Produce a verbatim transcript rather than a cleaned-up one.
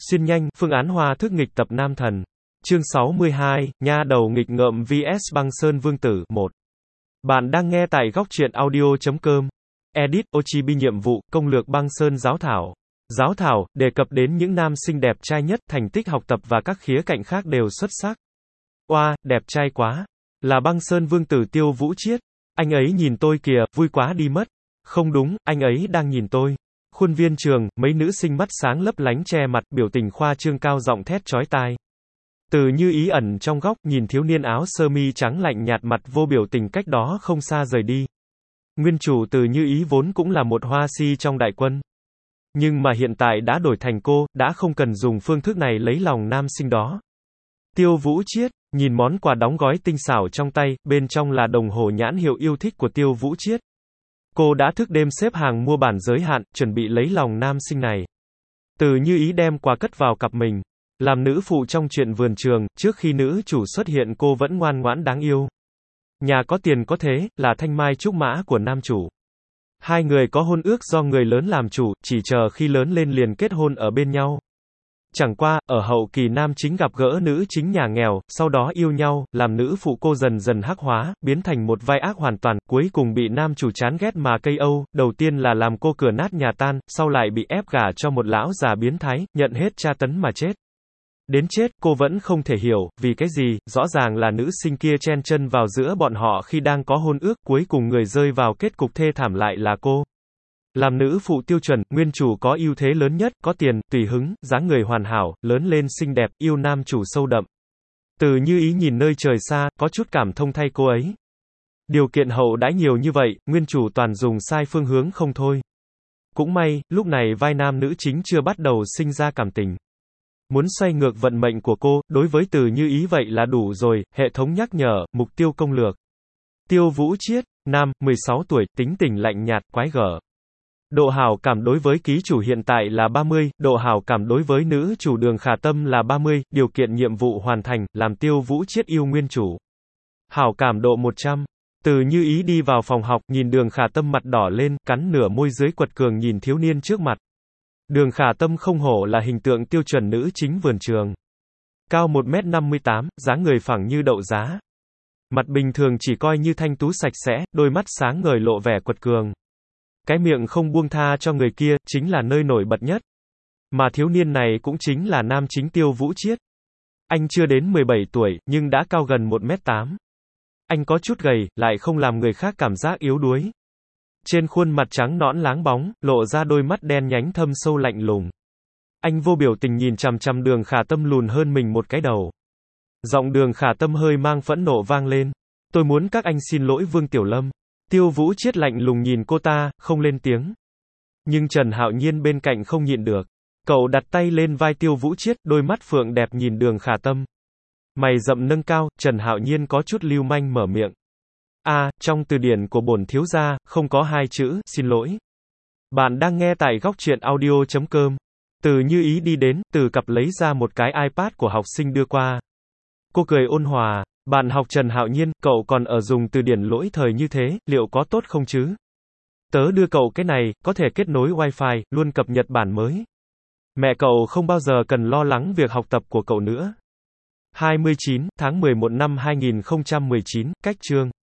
Xuyên nhanh, phương án hòa thức nghịch tập nam thần. Chương sáu mươi hai, nha đầu nghịch ngợm vs băng sơn vương tử, một. Bạn đang nghe tại góc truyện audio chấm com. Edit, Ochibi nhiệm vụ, công lược băng sơn giáo thảo. Giáo thảo, đề cập đến những nam sinh đẹp trai nhất, thành tích học tập và các khía cạnh khác đều xuất sắc. Oa, đẹp trai quá. Là băng sơn vương tử Tiêu Vũ Chiết. Anh ấy nhìn tôi kìa, vui quá đi mất. Không đúng, anh ấy đang nhìn tôi. Khuôn viên trường, mấy nữ sinh mắt sáng lấp lánh che mặt, biểu tình khoa trương cao giọng thét chói tai. Từ Như Ý ẩn trong góc, nhìn thiếu niên áo sơ mi trắng lạnh nhạt mặt vô biểu tình cách đó không xa rời đi. Nguyên chủ Từ Như Ý vốn cũng là một hoa si trong đại quân. Nhưng mà hiện tại đã đổi thành cô, đã không cần dùng phương thức này lấy lòng nam sinh đó. Tiêu Vũ Chiết, nhìn món quà đóng gói tinh xảo trong tay, bên trong là đồng hồ nhãn hiệu yêu thích của Tiêu Vũ Chiết. Cô đã thức đêm xếp hàng mua bản giới hạn, chuẩn bị lấy lòng nam sinh này. Từ Như Ý đem quà cất vào cặp mình. Làm nữ phụ trong chuyện vườn trường, trước khi nữ chủ xuất hiện cô vẫn ngoan ngoãn đáng yêu. Nhà có tiền có thế, là thanh mai trúc mã của nam chủ. Hai người có hôn ước do người lớn làm chủ, chỉ chờ khi lớn lên liền kết hôn ở bên nhau. Chẳng qua, ở hậu kỳ nam chính gặp gỡ nữ chính nhà nghèo, sau đó yêu nhau, làm nữ phụ cô dần dần hắc hóa, biến thành một vai ác hoàn toàn, cuối cùng bị nam chủ chán ghét mà cây âu, đầu tiên là làm cô cửa nát nhà tan, sau lại bị ép gả cho một lão già biến thái, nhận hết tra tấn mà chết. Đến chết, cô vẫn không thể hiểu, vì cái gì, rõ ràng là nữ sinh kia chen chân vào giữa bọn họ khi đang có hôn ước, cuối cùng người rơi vào kết cục thê thảm lại là cô. Làm nữ phụ tiêu chuẩn, nguyên chủ có ưu thế lớn nhất, có tiền, tùy hứng, dáng người hoàn hảo, lớn lên xinh đẹp, yêu nam chủ sâu đậm. Từ Như Ý nhìn nơi trời xa, có chút cảm thông thay cô ấy. Điều kiện hậu đãi nhiều như vậy, nguyên chủ toàn dùng sai phương hướng không thôi. Cũng may, lúc này vai nam nữ chính chưa bắt đầu sinh ra cảm tình. Muốn xoay ngược vận mệnh của cô, đối với Từ Như Ý vậy là đủ rồi, hệ thống nhắc nhở, mục tiêu công lược. Tiêu Vũ Chiết, nam, mười sáu tuổi, tính tình lạnh nhạt, quái gở. Độ hảo cảm đối với ký chủ hiện tại là ba mươi, độ hảo cảm đối với nữ chủ Đường Khả Tâm là ba mươi, điều kiện nhiệm vụ hoàn thành, làm Tiêu Vũ Chiết yêu nguyên chủ. Hảo cảm độ một trăm. Từ Như Ý đi vào phòng học, nhìn Đường Khả Tâm mặt đỏ lên, cắn nửa môi dưới quật cường nhìn thiếu niên trước mặt. Đường Khả Tâm không hổ là hình tượng tiêu chuẩn nữ chính vườn trường. Cao một mét năm mươi tám, dáng người phẳng như đậu giá. Mặt bình thường chỉ coi như thanh tú sạch sẽ, đôi mắt sáng ngời lộ vẻ quật cường. Cái miệng không buông tha cho người kia, chính là nơi nổi bật nhất. Mà thiếu niên này cũng chính là nam chính Tiêu Vũ Chiết. Anh chưa đến mười bảy tuổi, nhưng đã cao gần một mét tám. Anh có chút gầy, lại không làm người khác cảm giác yếu đuối. Trên khuôn mặt trắng nõn láng bóng, lộ ra đôi mắt đen nhánh thâm sâu lạnh lùng. Anh vô biểu tình nhìn chằm chằm Đường Khả Tâm lùn hơn mình một cái đầu. Giọng Đường Khả Tâm hơi mang phẫn nộ vang lên. Tôi muốn các anh xin lỗi Vương Tiểu Lâm. Tiêu Vũ Chiết lạnh lùng nhìn cô ta, không lên tiếng. Nhưng Trần Hạo Nhiên bên cạnh không nhịn được. Cậu đặt tay lên vai Tiêu Vũ Chiết, đôi mắt phượng đẹp nhìn Đường Khả Tâm. Mày rậm nâng cao, Trần Hạo Nhiên có chút lưu manh mở miệng. A, à, trong từ điển của bổn thiếu gia, không có hai chữ, xin lỗi. Bạn đang nghe tại góc truyện audio chấm com. Từ Như Ý đi đến, Từ cặp lấy ra một cái iPad của học sinh đưa qua. Cô cười ôn hòa, bạn học Trần Hạo Nhiên, cậu còn ở dùng từ điển lỗi thời như thế, liệu có tốt không chứ? Tớ đưa cậu cái này, có thể kết nối Wi-Fi, luôn cập nhật bản mới. Mẹ cậu không bao giờ cần lo lắng việc học tập của cậu nữa. hai mươi chín tháng mười một năm hai nghìn không trăm mười chín, cách chương.